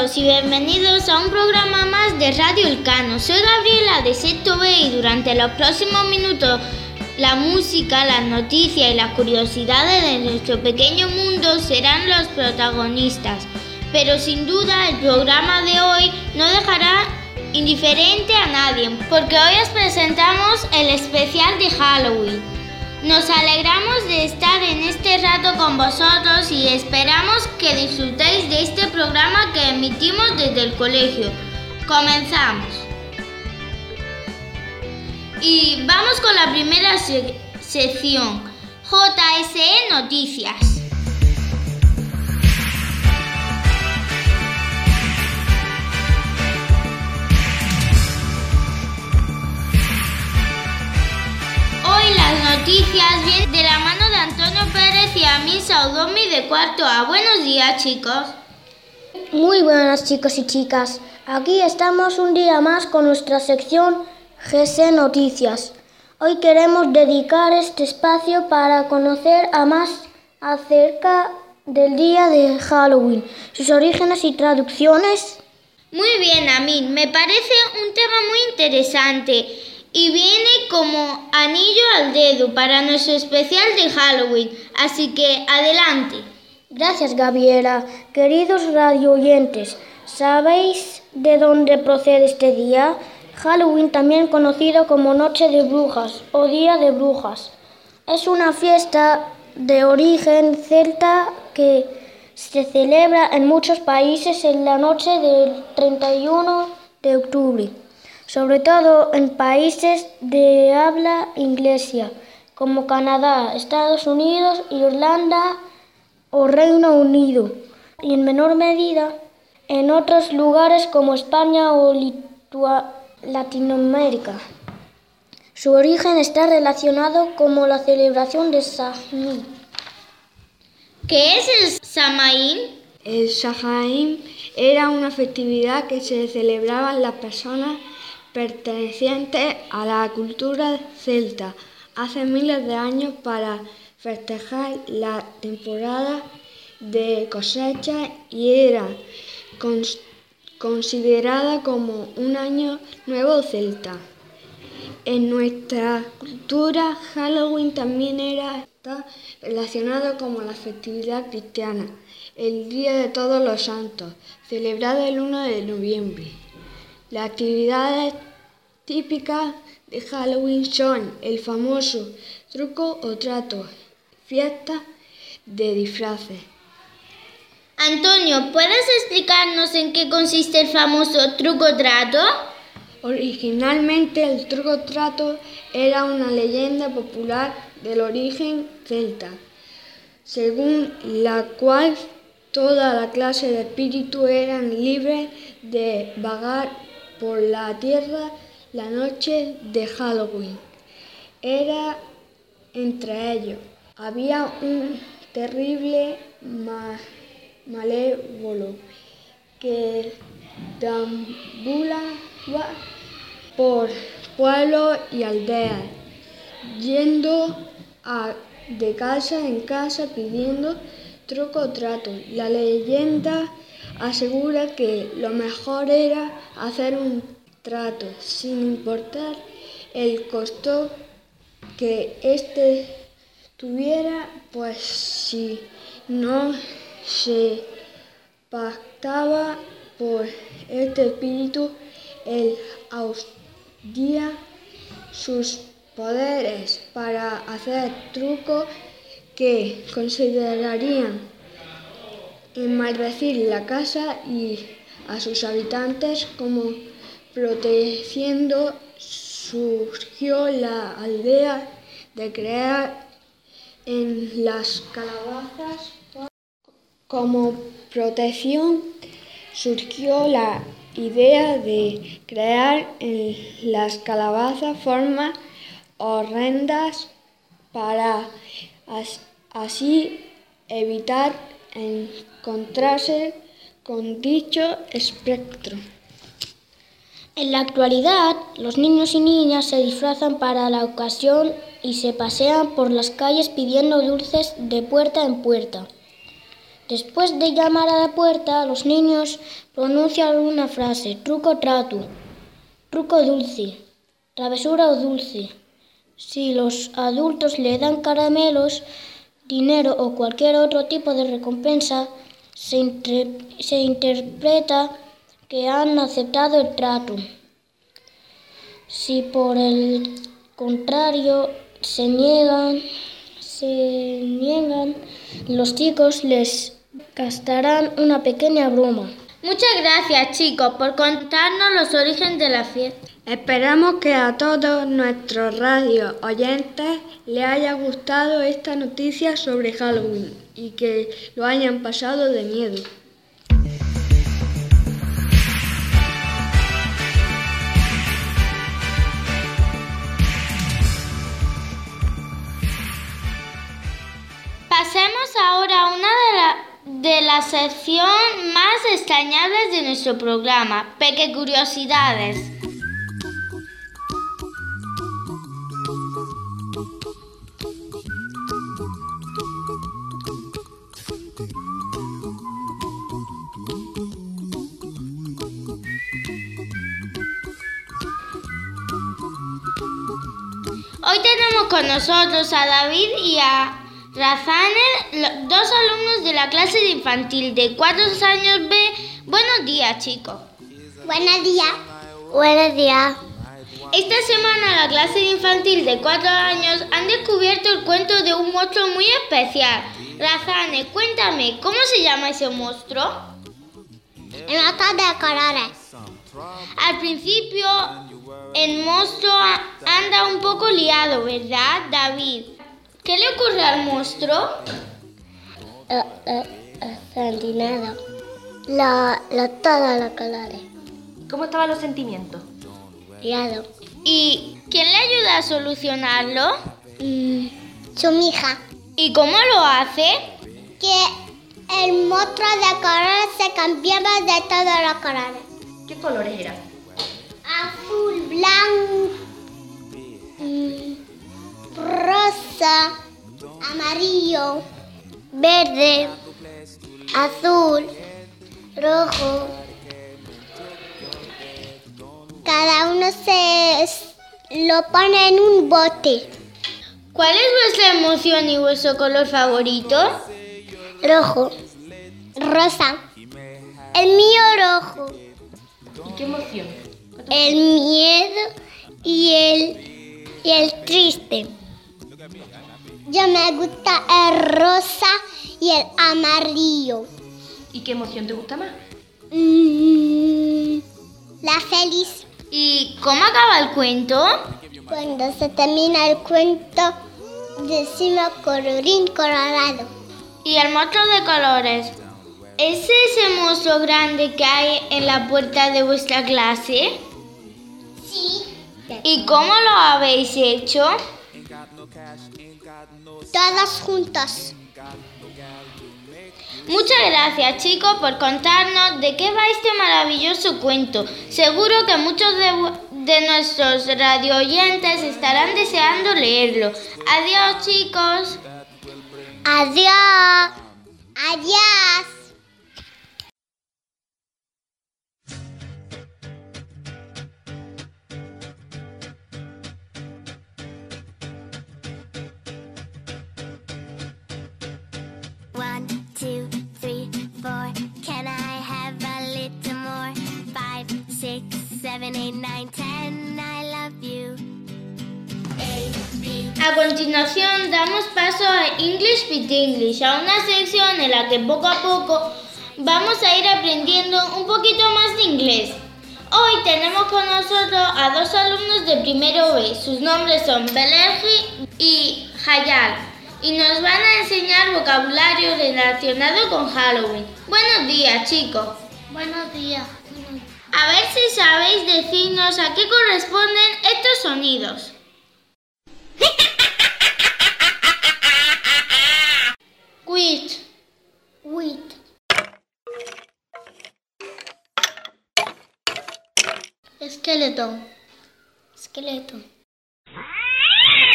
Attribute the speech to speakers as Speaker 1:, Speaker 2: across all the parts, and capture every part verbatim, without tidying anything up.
Speaker 1: todos y bienvenidos a un programa más de Radio Elcano. Soy Gabriela de sexto B y durante los próximos minutos la música, las noticias y las curiosidades de nuestro pequeño mundo serán los protagonistas. Pero sin duda el programa de hoy no dejará indiferente a nadie, porque hoy os presentamos el especial de Halloween. Nos alegramos de estar en este rato con vosotros y esperamos que disfrutéis de este programa que emitimos desde el colegio. Comenzamos. Y vamos con la primera se- sección, J S E Noticias. Hoy las noticias vienen de la mano de Antonio Pérez y Amin Saudomi de cuarto A. Buenos días, chicos.
Speaker 2: Muy buenas, chicos y chicas. Aquí estamos un día más con nuestra sección G S E Noticias. Hoy queremos dedicar este espacio para conocer a más acerca del día de Halloween, sus orígenes y traducciones.
Speaker 1: Muy bien, Amin. Me parece un tema muy interesante y viene como anillo al dedo para nuestro especial de Halloween. Así que adelante.
Speaker 2: Gracias, Gabriela. Queridos radio oyentes, ¿sabéis de dónde procede este día? Halloween, también conocido como Noche de Brujas o Día de Brujas, es una fiesta de origen celta que se celebra en muchos países en la noche del treinta y uno de octubre, sobre todo en países de habla inglesa como Canadá, Estados Unidos, Irlanda o Reino Unido, y en menor medida en otros lugares como España o Litua- Latinoamérica. Su origen está relacionado con la celebración de Samhain.
Speaker 1: ¿Qué es el Samhain?
Speaker 3: El Samhain era una festividad que se celebraban las personas pertenecientes a la cultura celta hace miles de años para festejar la temporada de cosecha y era cons- considerada como un año nuevo celta. En nuestra cultura, Halloween también era está relacionado con la festividad cristiana, el Día de Todos los Santos, celebrado el uno de noviembre. Las actividades típicas de Halloween son el famoso truco o trato, fiesta de disfraces.
Speaker 1: Antonio, ¿puedes explicarnos en qué consiste el famoso truco o trato?
Speaker 3: Originalmente el truco o trato era una leyenda popular del origen celta, según la cual toda la clase de espíritus eran libres de vagar por la tierra la noche de Halloween. Era entre ellos. Había un terrible ma- malévolo que deambulaba por pueblos y aldeas, yendo a, de casa en casa pidiendo truco o trato. La leyenda asegura que lo mejor era hacer un trato, sin importar el costo que éste tuviera, pues si no se pactaba por este espíritu, él usaba sus poderes para hacer trucos que considerarían enmardecir la casa y a sus habitantes. Como protegiendo surgió la aldea de crear en las calabazas. Como protección surgió la idea de crear en las calabazas formas horrendas para as- así evitar encontrarse con dicho espectro.
Speaker 2: En la actualidad, los niños y niñas se disfrazan para la ocasión y se pasean por las calles pidiendo dulces de puerta en puerta. Después de llamar a la puerta, los niños pronuncian una frase: truco trato, truco dulce, travesura o dulce. Si los adultos le dan caramelos, dinero o cualquier otro tipo de recompensa, se, inter- se interpreta que han aceptado el trato. Si por el contrario se niegan, se niegan, los chicos les gastarán una pequeña broma.
Speaker 1: Muchas gracias, chicos, por contarnos los orígenes de la fiesta.
Speaker 3: Esperamos que a todos nuestros radio oyentes les haya gustado esta noticia sobre Halloween y que lo hayan pasado de miedo.
Speaker 1: Pasemos ahora a una de las de la sección más extrañables de nuestro programa, Peque Curiosidades. Hoy tenemos con nosotros a David y a Razane, dos alumnos de la clase de infantil de cuatro años B. Buenos días, chicos.
Speaker 2: Buenos días. Buenos días.
Speaker 1: Esta semana la clase de infantil de cuatro años han descubierto el cuento de un monstruo muy especial. Razane, cuéntame, ¿cómo se llama ese monstruo?
Speaker 2: El monstruo de colores.
Speaker 1: Al principio el monstruo anda un poco liado, ¿verdad, David? ¿Qué le ocurre al monstruo?
Speaker 2: Uh, uh, Santinado. La, la, todos los colores.
Speaker 4: ¿Cómo estaban los sentimientos?
Speaker 2: Liado.
Speaker 1: ¿Y quién le ayuda a solucionarlo?
Speaker 2: Mm, su hija.
Speaker 1: ¿Y cómo lo hace?
Speaker 2: Que el monstruo de colores se cambiaba de todos los colores.
Speaker 4: ¿Qué colores eran?
Speaker 2: Azul, blanco, mm, rosa, amarillo, verde, azul, rojo. Cada uno se lo pone en un bote.
Speaker 1: ¿Cuál es vuestra emoción y vuestro color favorito?
Speaker 2: Rojo, rosa. El mío rojo.
Speaker 4: ¿Y qué emoción?
Speaker 2: El miedo y el, y el triste. Yo me gusta el rosa y el amarillo.
Speaker 4: ¿Y qué emoción te gusta más?
Speaker 2: Mm, la feliz.
Speaker 1: ¿Y cómo acaba el cuento?
Speaker 2: Cuando se termina el cuento, decimos colorín colorado.
Speaker 1: ¿Y el monstruo de colores? ¿Es ese monstruo grande que hay en la puerta de vuestra clase?
Speaker 2: Sí.
Speaker 1: ¿Y cómo lo habéis hecho?
Speaker 2: Todos juntos.
Speaker 1: Muchas gracias, chicos, por contarnos de qué va este maravilloso cuento. Seguro que muchos de, de nuestros radio oyentes estarán deseando leerlo. Adiós, chicos.
Speaker 2: Adiós. Adiós.
Speaker 5: One, two, three, four. Can I have a little more? Five, six, seven, eight, nine, ten. I love you. A, B.
Speaker 1: A continuación damos paso a English with English, a una sección en la que poco a poco vamos a ir aprendiendo un poquito más de inglés. Hoy tenemos con nosotros a dos alumnos de primero B. Sus nombres son Belerji y Hayal. Y nos van a enseñar vocabulario relacionado con Halloween. Buenos días, chicos.
Speaker 2: Buenos días.
Speaker 1: A ver si sabéis decirnos a qué corresponden estos sonidos. Quit.
Speaker 2: Wheat. Skeleton. Skeleton.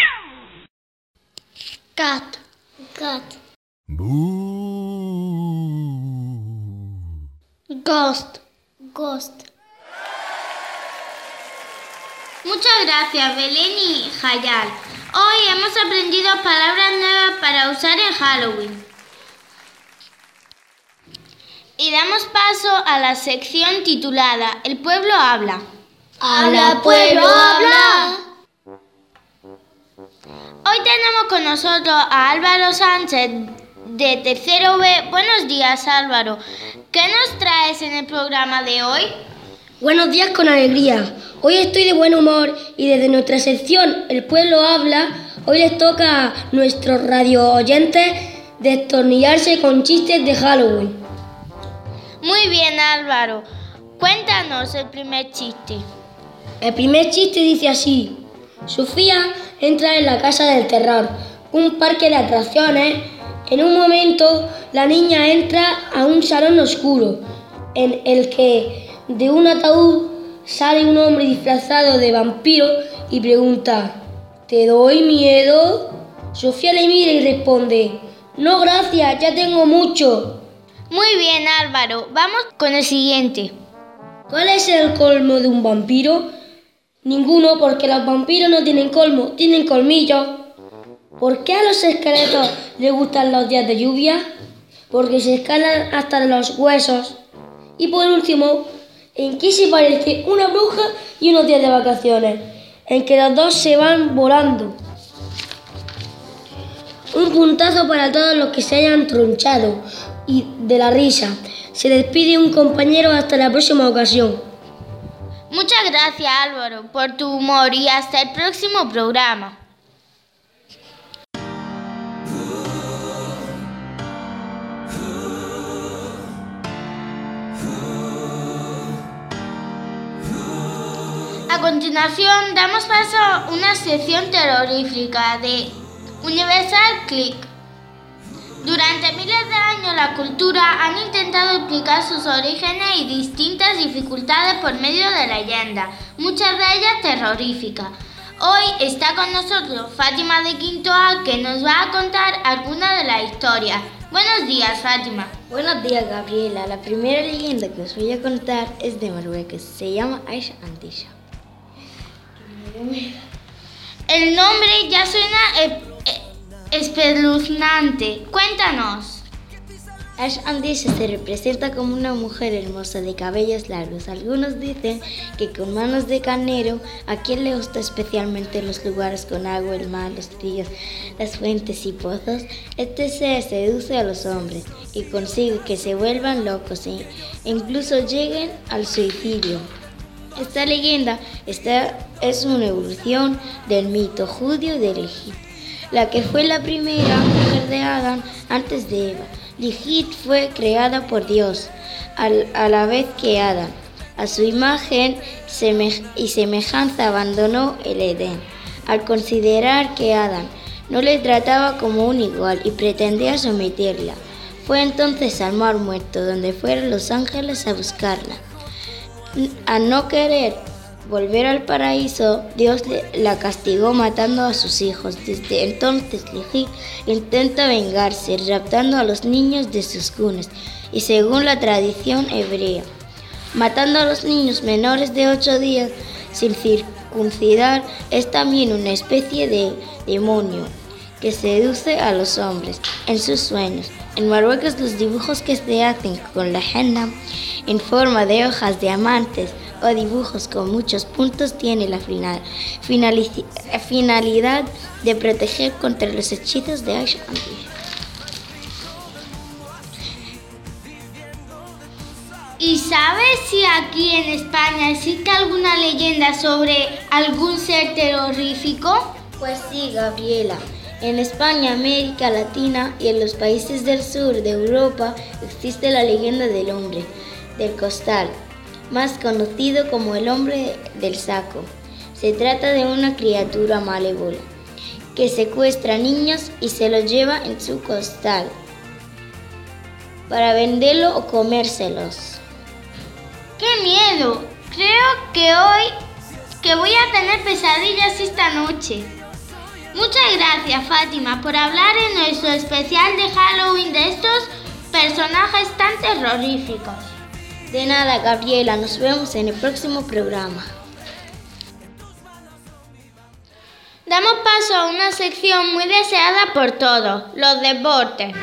Speaker 2: Cat. Cat.
Speaker 6: Boo.
Speaker 2: Ghost.
Speaker 1: Ghost. Muchas gracias, Belén y Hayal. Hoy hemos aprendido palabras nuevas para usar en Halloween. Y damos paso a la sección titulada El pueblo habla.
Speaker 2: ¡Habla, pueblo, habla!
Speaker 1: Hoy tenemos con nosotros a Álvaro Sánchez de Tercero B. Buenos días, Álvaro. ¿Qué nos traes en el programa de hoy?
Speaker 6: Buenos días con alegría. Hoy estoy de buen humor y desde nuestra sección El pueblo habla, hoy les toca a nuestros radio oyentes destornillarse con chistes de Halloween.
Speaker 1: Muy bien, Álvaro. Cuéntanos el primer chiste.
Speaker 6: El primer chiste dice así: Sofía entra en la casa del terror, un parque de atracciones. En un momento, la niña entra a un salón oscuro, en el que de un ataúd sale un hombre disfrazado de vampiro y pregunta: ¿te doy miedo? Sofía le mira y responde: no, gracias, ya tengo mucho.
Speaker 1: Muy bien, Álvaro. Vamos con el siguiente.
Speaker 6: ¿Cuál es el colmo de un vampiro? Ninguno, porque los vampiros no tienen colmo, tienen colmillos. ¿Por qué a los esqueletos les gustan los días de lluvia? Porque se escalan hasta los huesos. Y por último, ¿en qué se parece una bruja y unos días de vacaciones? En que los dos se van volando. Un puntazo para todos los que se hayan tronchado y de la risa. Se despide un compañero hasta la próxima ocasión.
Speaker 1: Muchas gracias, Álvaro, por tu humor y hasta el próximo programa. A continuación, damos paso a una sección terrorífica de Universal Click. Durante miles de años, la cultura han intentado explicar sus orígenes y distintas dificultades por medio de leyendas, muchas de ellas terroríficas. Hoy está con nosotros Fátima de Quinto A, que nos va a contar algunas de las historias. Buenos días, Fátima.
Speaker 7: Buenos días, Gabriela. La primera leyenda que os voy a contar es de Marruecos. Se llama Aish Andisha.
Speaker 1: El nombre ya suena eh, eh, espeluznante. Cuéntanos.
Speaker 7: Aish Andisha se representa como una mujer hermosa de cabellos largos. Algunos dicen que con manos de carnero, a quien le gusta especialmente los lugares con agua, el mar, los ríos, las fuentes y pozos, este ser seduce a los hombres y consigue que se vuelvan locos e incluso lleguen al suicidio. Esta leyenda esta es una evolución del mito judío de Lilith, la que fue la primera mujer de Adán antes de Eva. Lilith fue creada por Dios, al, a la vez que Adán. A su imagen semej- y semejanza abandonó el Edén, al considerar que Adán no le trataba como un igual y pretendía someterla. Fue entonces al mar muerto, donde fueron los ángeles a buscarla. Al no querer volver al paraíso, Dios la castigó matando a sus hijos. Desde entonces Lilith intenta vengarse, raptando a los niños de sus cunas y, según la tradición hebrea, matando a los niños menores de ocho días sin circuncidar. Es también una especie de demonio que seduce a los hombres en sus sueños. En Marruecos, los dibujos que se hacen con la henna en forma de hojas de diamantes o dibujos con muchos puntos tienen la final, finalici, finalidad de proteger contra los hechizos de Aish Andisha.
Speaker 1: ¿Y sabes si aquí en España existe alguna leyenda sobre algún ser terrorífico?
Speaker 7: Pues sí, Gabriela. En España, América Latina y en los países del sur de Europa existe la leyenda del hombre del costal, más conocido como el hombre del saco. Se trata de una criatura malévola que secuestra niños y se los lleva en su costal para venderlo o comérselos.
Speaker 1: ¡Qué miedo! Creo que hoy que voy a tener pesadillas esta noche. Muchas gracias, Fátima, por hablar en nuestro especial de Halloween de estos personajes tan terroríficos.
Speaker 7: De nada, Gabriela, nos vemos en el próximo programa.
Speaker 1: Damos paso a una sección muy deseada por todos, los deportes.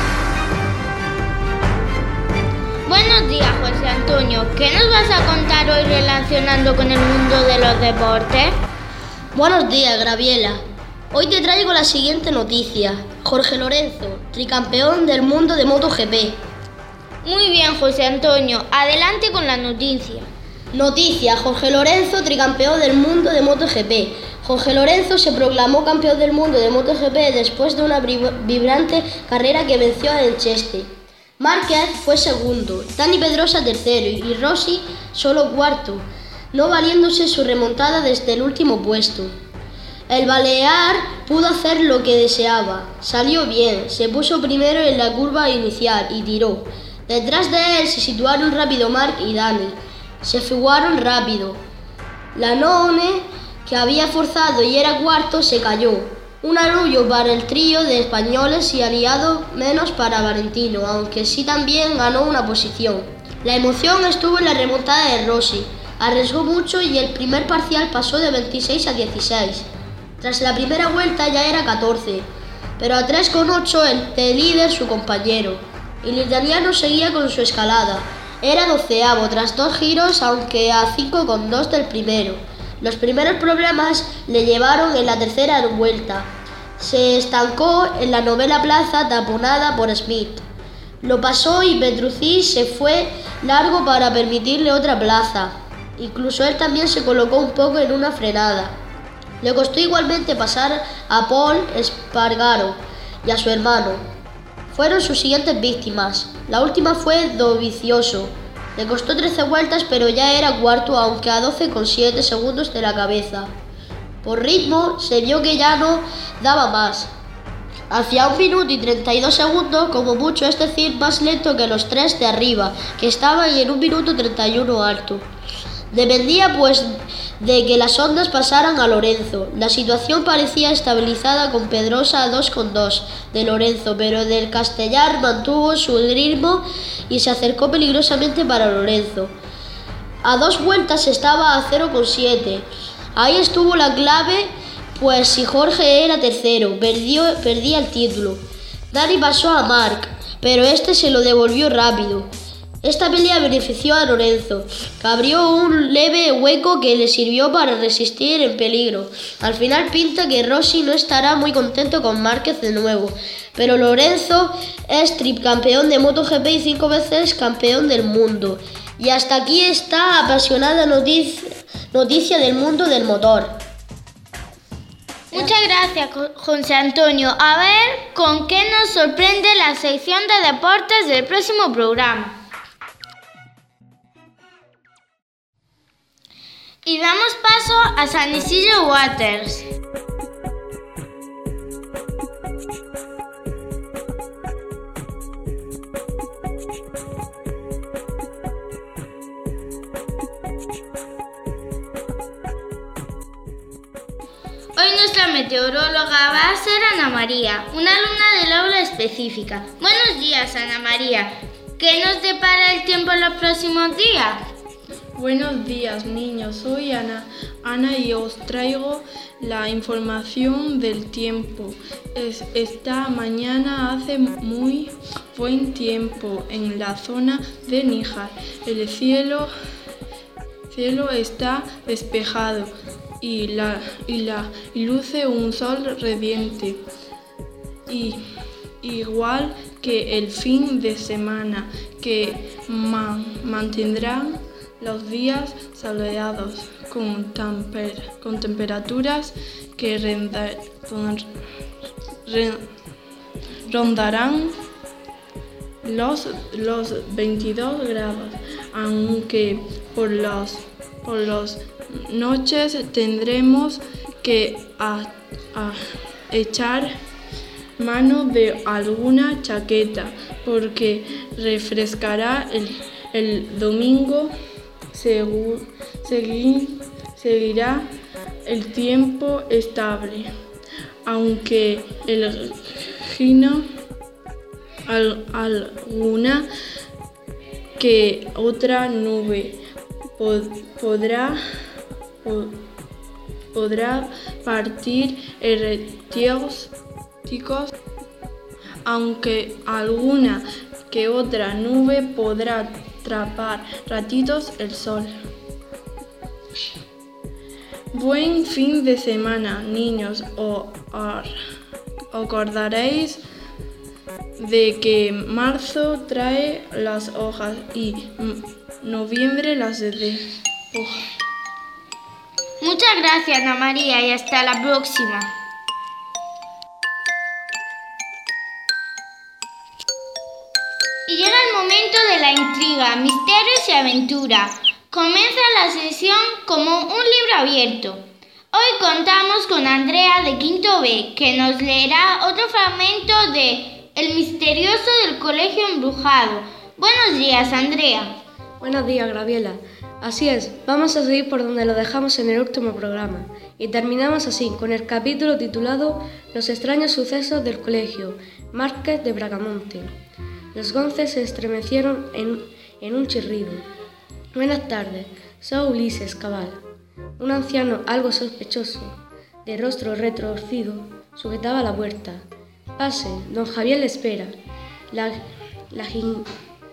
Speaker 1: Buenos días, José Antonio. ¿Qué nos vas a contar hoy relacionando con el mundo de los deportes?
Speaker 6: Buenos días, Gabriela. Hoy te traigo la siguiente noticia. Jorge Lorenzo, tricampeón del mundo de MotoGP.
Speaker 1: Muy bien, José Antonio. Adelante con la noticia.
Speaker 6: Noticia, Jorge Lorenzo, tricampeón del mundo de MotoGP. Jorge Lorenzo se proclamó campeón del mundo de MotoGP después de una vibrante carrera que venció en Cheste. Márquez fue segundo, Dani Pedrosa tercero y Rossi solo cuarto, no valiéndose su remontada desde el último puesto. El balear pudo hacer lo que deseaba, salió bien, se puso primero en la curva inicial y tiró. Detrás de él se situaron rápido Marc y Dani, se fugaron rápido. Lanone, que había forzado y era cuarto, se cayó. Un arrullo para el trío de españoles y aliado menos para Valentino, aunque sí también ganó una posición. La emoción estuvo en la remontada de Rossi. Arriesgó mucho y el primer parcial pasó de veintiséis a dieciséis. Tras la primera vuelta ya era catorce, pero a tres coma ocho el de líder su compañero. El italiano seguía con su escalada. Era doceavo tras dos giros, aunque a cinco coma dos del primero. Los primeros problemas le llevaron en la tercera vuelta. Se estancó en la novena plaza taponada por Smith. Lo pasó y Petrucci se fue largo para permitirle otra plaza. Incluso él también se colocó un poco en una frenada. Le costó igualmente pasar a Paul Espargaro y a su hermano. Fueron sus siguientes víctimas. La última fue Dovizioso. Le costó trece vueltas, pero ya era cuarto, aunque a doce coma siete segundos de la cabeza. Por ritmo, se vio que ya no daba más. Hacía un minuto y treinta y dos segundos, como mucho, es decir, más lento que los tres de arriba, que estaban en un minuto treinta y uno alto. Dependía, pues, de que las ondas pasaran a Lorenzo. La situación parecía estabilizada con Pedrosa a dos coma dos de Lorenzo, pero del Castellar mantuvo su ritmo y se acercó peligrosamente para Lorenzo. A dos vueltas estaba a cero coma siete. Ahí estuvo la clave, pues si Jorge era tercero, perdió, perdía el título. Dani pasó a Marc, pero este se lo devolvió rápido. Esta pelea benefició a Lorenzo, que abrió un leve hueco que le sirvió para resistir el peligro. Al final pinta que Rossi no estará muy contento con Márquez de nuevo, pero Lorenzo es tricampeón de MotoGP y cinco veces campeón del mundo. Y hasta aquí esta apasionada noticia, noticia del mundo del motor.
Speaker 1: Muchas gracias, José Antonio. A ver con qué nos sorprende la sección de deportes del próximo programa. Y damos paso a San Isidro Waters. Hoy nuestra meteoróloga va a ser Ana María, una alumna del aula específica. Buenos días, Ana María. ¿Qué nos depara el tiempo en los próximos días?
Speaker 8: Buenos días, niños. Soy Ana, Ana y os traigo la información del tiempo. Es, esta mañana hace muy buen tiempo en la zona de Níjar. El cielo, cielo está despejado y, la, y, la, y luce un sol radiante. Y, igual que el fin de semana, que man, mantendrán los días soleados con, temper, con temperaturas que renda, rondarán los, los veintidós grados, aunque por las por las noches tendremos que a, a echar mano de alguna chaqueta porque refrescará el, el domingo. Segui, segui, seguirá el tiempo estable, aunque el gino al, alguna que otra nube pod- podrá, pod- podrá partir heretios, aunque alguna que otra nube podrá atrapar ratitos el sol. Buen fin de semana, niños. Os acordaréis de que marzo trae las hojas y noviembre las deshoja.
Speaker 1: Muchas gracias, Ana María, y hasta la próxima. Y llega el momento de la intriga, misterios y aventura. Comienza la sesión como un libro abierto. Hoy contamos con Andrea de Quinto B, que nos leerá otro fragmento de El misterioso del colegio embrujado. Buenos días, Andrea.
Speaker 9: Buenos días, Graviela. Así es, vamos a seguir por donde lo dejamos en el último programa. Y terminamos así, con el capítulo titulado Los extraños sucesos del colegio Márquez de Bracamonte. Los gonces se estremecieron en, en un chirrido. Buenas tardes, soy Ulises Cabal. Un anciano algo sospechoso, de rostro retorcido, sujetaba la puerta. Pase, don Javier le espera. La, la gin,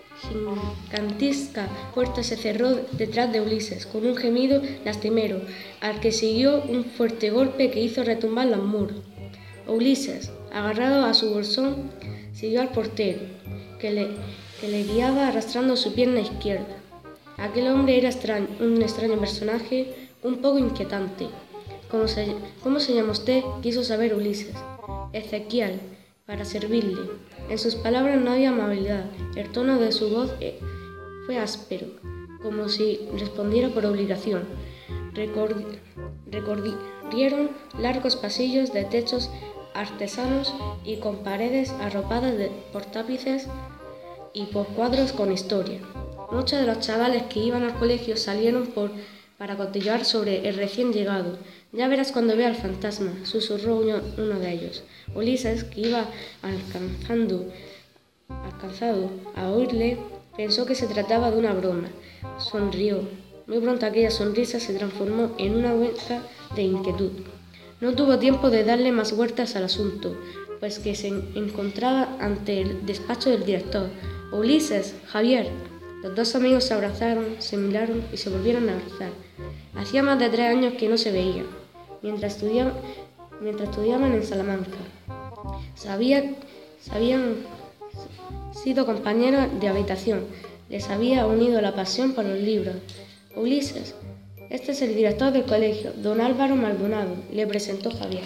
Speaker 9: gigantesca puerta se cerró detrás de Ulises con un gemido lastimero, al que siguió un fuerte golpe que hizo retumbar los muros. Ulises, agarrado a su bolsón, siguió al portero, que le, que le guiaba arrastrando su pierna izquierda. Aquel hombre era extraño, un extraño personaje, un poco inquietante. ¿Cómo se, ¿Cómo se llama usted?, quiso saber Ulises. Ezequiel, para servirle. En sus palabras no había amabilidad. El tono de su voz fue áspero, como si respondiera por obligación. Recorri, recorrieron largos pasillos de techos artesanos y con paredes arropadas de, por tapices y por cuadros con historia. Muchos de los chavales que iban al colegio salieron por, para cotillear sobre el recién llegado. Ya verás cuando vea al fantasma, susurró uno, uno de ellos. Ulises, que iba alcanzando, alcanzado a oírle, pensó que se trataba de una broma. Sonrió. Muy pronto aquella sonrisa se transformó en una mueca de inquietud. No tuvo tiempo de darle más vueltas al asunto, pues que se encontraba ante el despacho del director. Ulises, Javier. Los dos amigos se abrazaron, se miraron y se volvieron a abrazar. Hacía más de tres años que no se veían, mientras estudiaban, mientras estudiaban en Salamanca. Sabía, sabían sido compañeros de habitación, les había unido la pasión por los libros. Ulises, este es el director del colegio, don Álvaro Maldonado, le presentó Javier.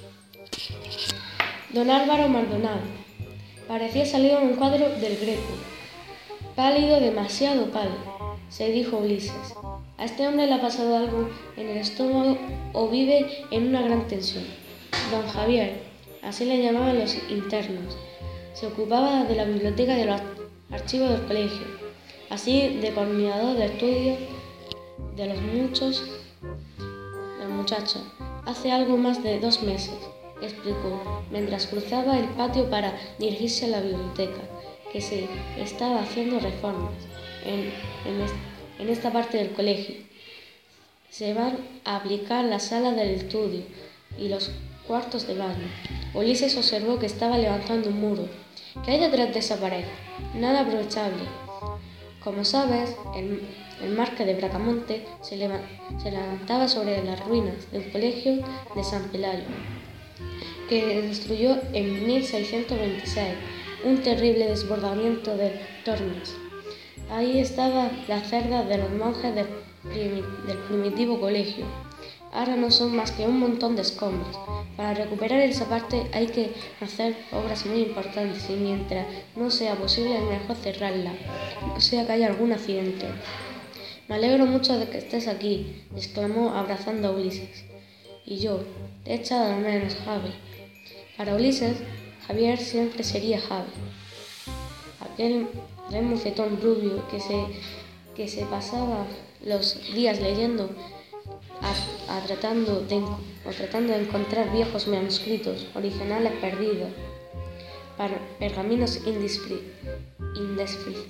Speaker 9: Don Álvaro Maldonado parecía salido en un cuadro del Greco. Pálido, demasiado pálido, se dijo Ulises. A este hombre le ha pasado algo en el estómago o vive en una gran tensión. Don Javier, así le llamaban los internos, se ocupaba de la biblioteca y de los archivos del colegio, así de coordinador de estudios de los muchos de los muchachos. Hace algo más de dos meses, explicó, mientras cruzaba el patio para dirigirse a la biblioteca, que se estaba haciendo reformas en, en, est, en esta parte del colegio. Se van a aplicar las salas del estudio y los cuartos de baño. Ulises observó que estaba levantando un muro. ¿Qué hay detrás de esa pared? Nada aprovechable. Como sabes, el, el Márquez de Bracamonte se, leva, se levantaba sobre las ruinas del colegio de San Pelayo, que destruyó en mil seiscientos veintiséis. Un terrible desbordamiento de tormes. Ahí estaban las celdas de los monjes del, primi, del primitivo colegio. Ahora no son más que un montón de escombros. Para recuperar esa parte hay que hacer obras muy importantes y mientras no sea posible es mejor cerrarla, no sea que haya algún accidente. Me alegro mucho de que estés aquí, exclamó abrazando a Ulises. Y yo, te he echado de menos, Javi. Para Ulises, Javier siempre sería Javi, aquel, aquel mocetón rubio que se, que se pasaba los días leyendo a, a tratando, de, o tratando de encontrar viejos manuscritos originales perdidos, para pergaminos indescriptibles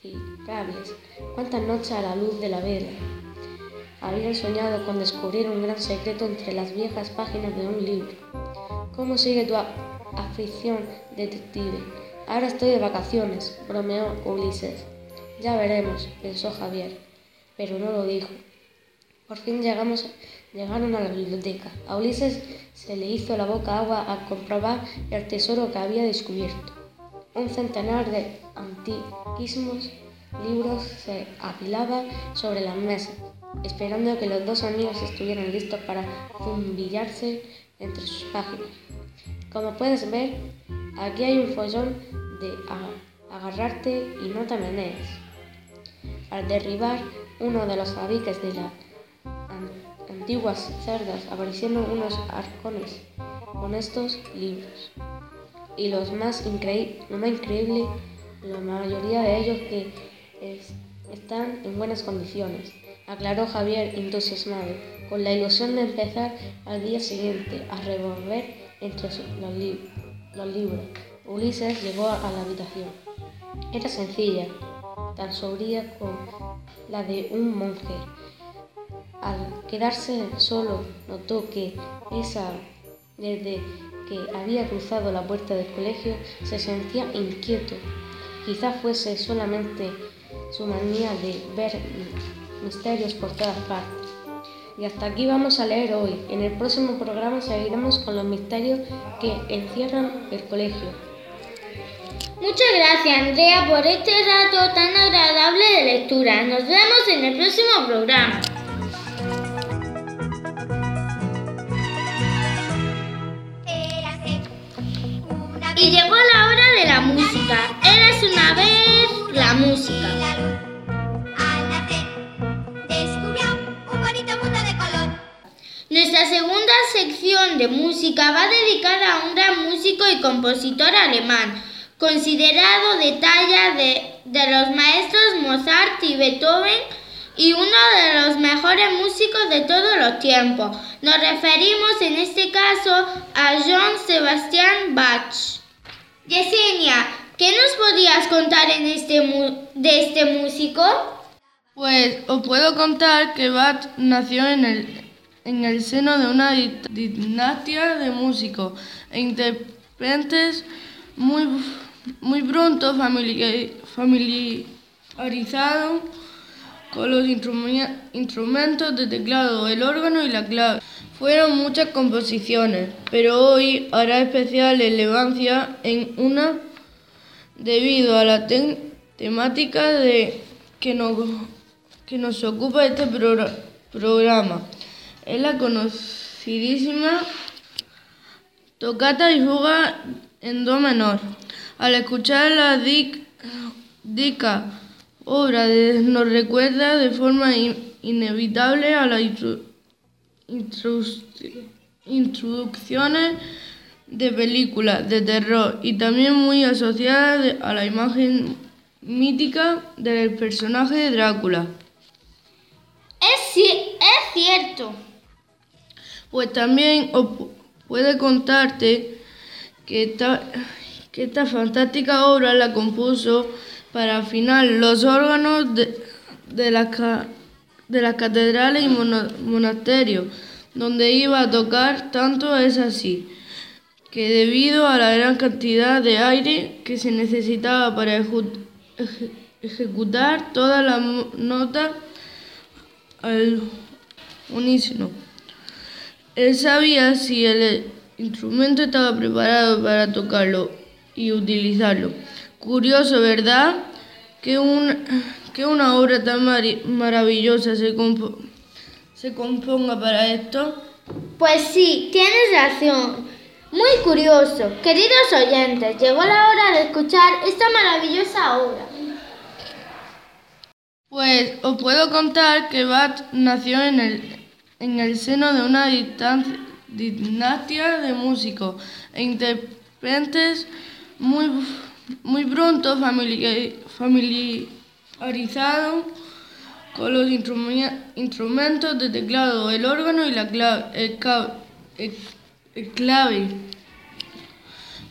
Speaker 9: inexplicables. Cuántas noches a la luz de la vela habían soñado con descubrir un gran secreto entre las viejas páginas de un libro. ¿Cómo sigue tu afición, detective? Ahora estoy de vacaciones, bromeó Ulises. Ya veremos, pensó Javier, pero no lo dijo. Por fin llegamos, llegaron a la biblioteca. A Ulises se le hizo la boca agua al comprobar el tesoro que había descubierto. Un centenar de antiquísimos libros se apilaba sobre las mesas, esperando que los dos amigos estuvieran listos para zumbillarse entre sus páginas. Como puedes ver, aquí hay un follón de agarrarte y no te menees. Al derribar uno de los tabiques de las antiguas cerdas aparecieron unos arcones con estos libros. Y los más increí- lo más increíble, la mayoría de ellos que es, están en buenas condiciones, aclaró Javier entusiasmado, con la ilusión de empezar al día siguiente a revolver entre los, li- los libros. Ulises llegó a la habitación. Era sencilla, tan sobria como la de un monje. Al quedarse solo, notó que esa, desde que había cruzado la puerta del colegio, se sentía inquieto. Quizá fuese solamente su manía de ver misterios por todas partes. Y hasta aquí vamos a leer hoy. En el próximo programa seguiremos con los misterios que encierran el colegio.
Speaker 1: Muchas gracias, Andrea, por este rato tan agradable de lectura. Nos vemos en el próximo programa. Y llegó la hora de la música. Eres una vez la música. Nuestra segunda sección de música va dedicada a un gran músico y compositor alemán, considerado de talla de, de los maestros Mozart y Beethoven y uno de los mejores músicos de todos los tiempos. Nos referimos en este caso a Johann Sebastian Bach. Yesenia, ¿qué nos podrías contar en este mu- de este músico?
Speaker 8: Pues os puedo contar que Bach nació en el, en el seno de una dinastía de músicos e intérpretes muy, muy pronto familiar, familiarizados con los instrumen- instrumentos de teclado, el órgano y la clave. Fueron muchas composiciones, pero hoy hará especial relevancia en una debido a la te- temática de que nos, que nos ocupa este pro- programa. Es la conocidísima tocata y fuga en do menor. Al escuchar la dic- dica obra de, nos recuerda de forma in- inevitable a la intru- Intrus- introducciones de películas de terror y también muy asociadas a la imagen mítica del personaje de Drácula.
Speaker 1: Es, ci- es cierto.
Speaker 8: Pues también os pu- puede contarte que esta, que esta fantástica obra la compuso para afinar los órganos de, de las ca- de las catedrales y mono- monasterios donde iba a tocar. Tanto es así que debido a la gran cantidad de aire que se necesitaba para eju- eje- ejecutar todas las mo- notas al unísono, él sabía si el instrumento estaba preparado para tocarlo y utilizarlo. Curioso, ¿verdad? Que, un, que una obra tan mari- maravillosa se, compo- se componga para esto.
Speaker 1: Pues sí, tienes razón. Muy curioso. Queridos oyentes, llegó la hora de escuchar esta maravillosa obra.
Speaker 8: Pues os puedo contar que Bach nació en el, en el seno de una distancia- dinastía de músicos e intérpretes muy, muy pronto familiar- familiarizados con los instrumen- instrumentos de teclado, el órgano y la clave, el, ca- el- el clave.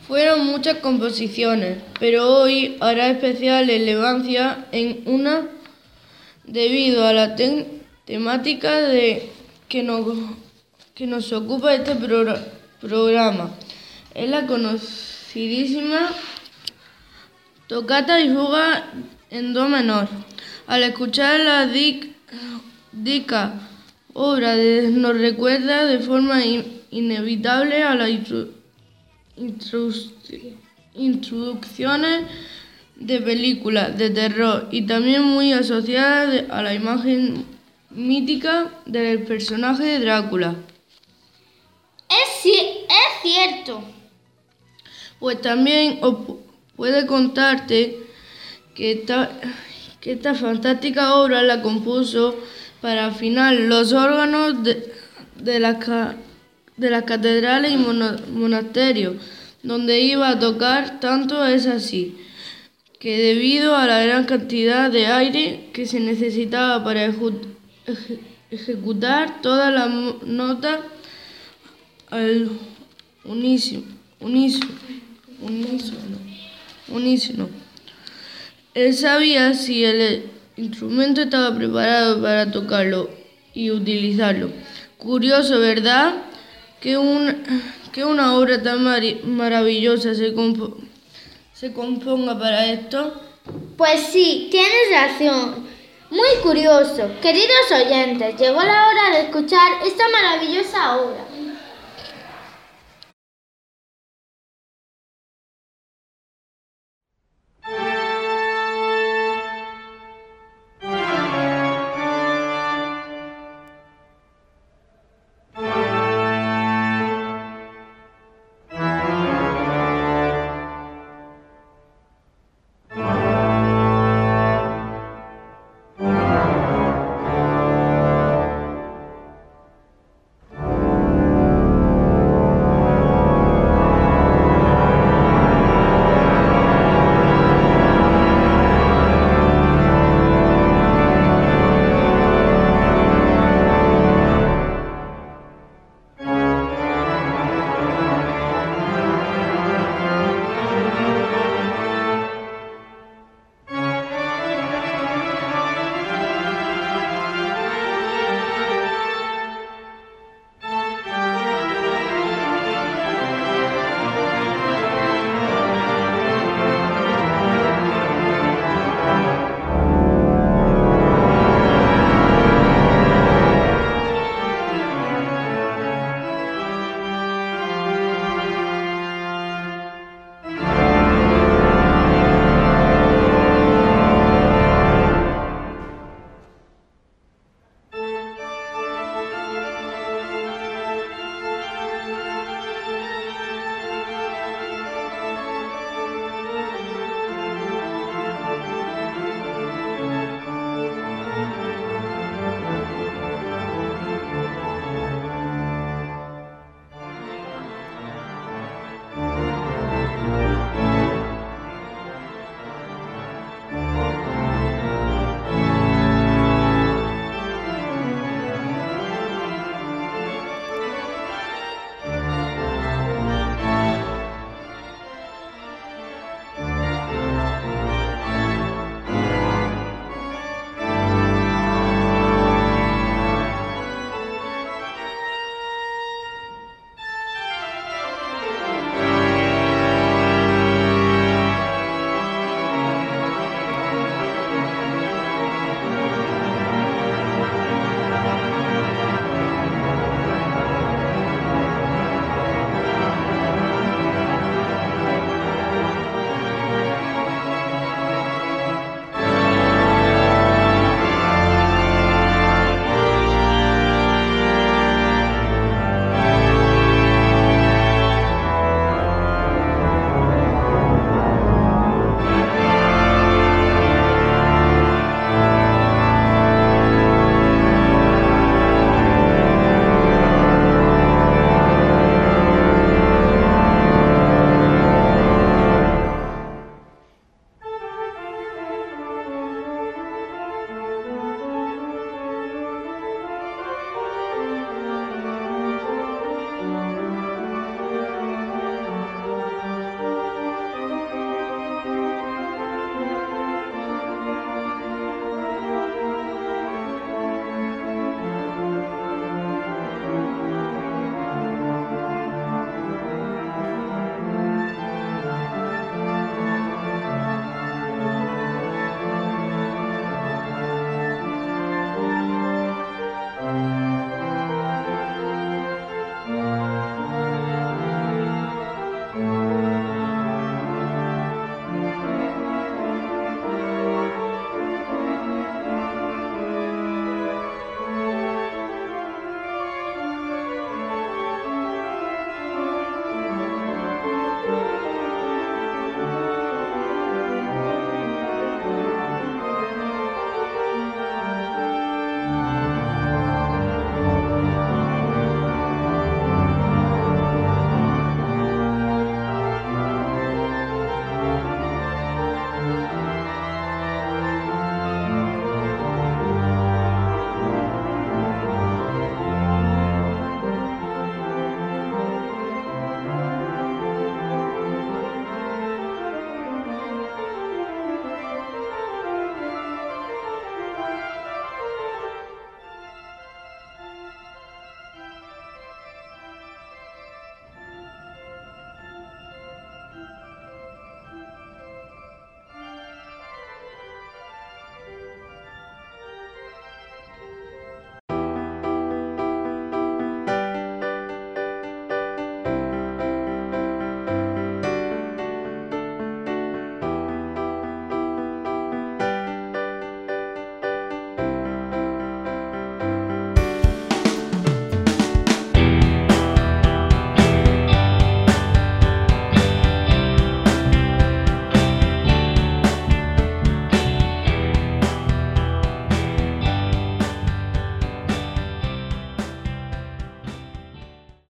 Speaker 8: Fueron muchas composiciones, pero hoy hará especial relevancia en una debido a la te- temática de que nos, que nos ocupa este progr- programa. Es la conocidísima Tocata y Fuga en Do menor. Al escuchar la dic- dica obra de, nos recuerda de forma in- inevitable a la intru- intru- introducciones de películas de terror y también muy asociada de- a la imagen mítica del personaje de Drácula.
Speaker 1: Es, ci- es cierto.
Speaker 8: Pues también os pu- puede contarte que esta, que esta fantástica obra la compuso para afinar los órganos de, de, las, ca- de las catedrales y mono- monasterios donde iba a tocar. Tanto es así que debido a la gran cantidad de aire que se necesitaba para eju- eje- ejecutar todas las mo- notas al unísono, unísono, unísono, unísono. Él sabía si el instrumento estaba preparado para tocarlo y utilizarlo. Curioso, ¿verdad? Que, un, que una obra tan mari- maravillosa se, compo- se componga para esto.
Speaker 1: Pues sí, tienes razón. Muy curioso. Queridos oyentes, llegó la hora de escuchar esta maravillosa obra.